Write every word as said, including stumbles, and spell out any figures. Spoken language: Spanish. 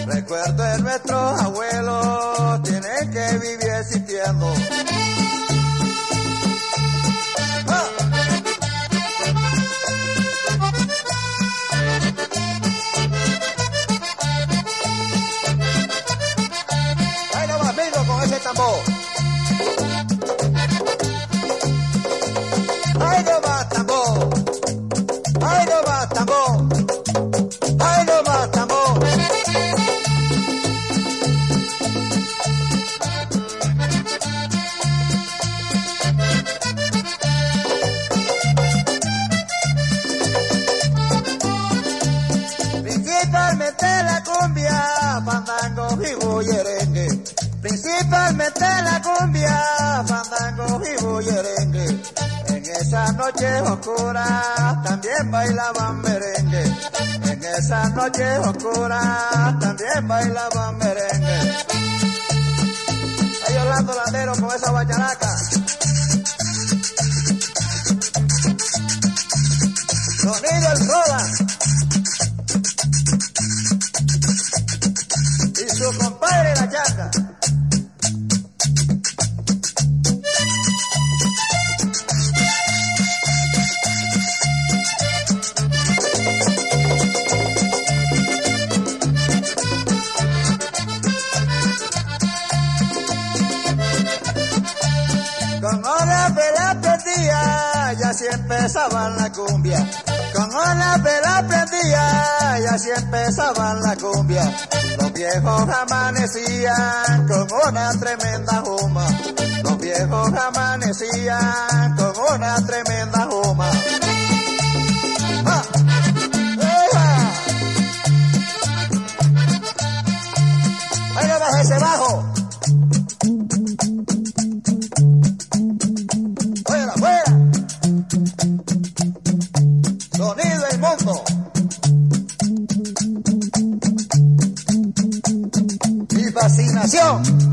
Recuerdo de nuestros abuelos, tienen que vivir existiendo. ¡Ah! Ahí no va, amigo, con ese tambor. Ahí no va, tambor. Ahí no va, tambor. Ahí no va, tambor. Principalmente la cumbia, fandango y bullerengue. Principalmente la cumbia, fandango y bullerengue. En esas noches oscuras también bailaban merengue. En esas noches oscuras también bailaban merengue. Ahí Orlando Landero con esa bacharaca. Sonido el Roda. Y su compadre la Chaca. Con una pela prendía, ya así empezaban la cumbia. Con una pela prendía, y así empezaban la cumbia. Los viejos amanecían con una tremenda juma. Los viejos amanecían con una tremenda juma. ¡Ah! ¡Eja! ¡Ahí no baja ese bajo! ¡Fuera, fuera! Sonido del mundo. Mi fascinación.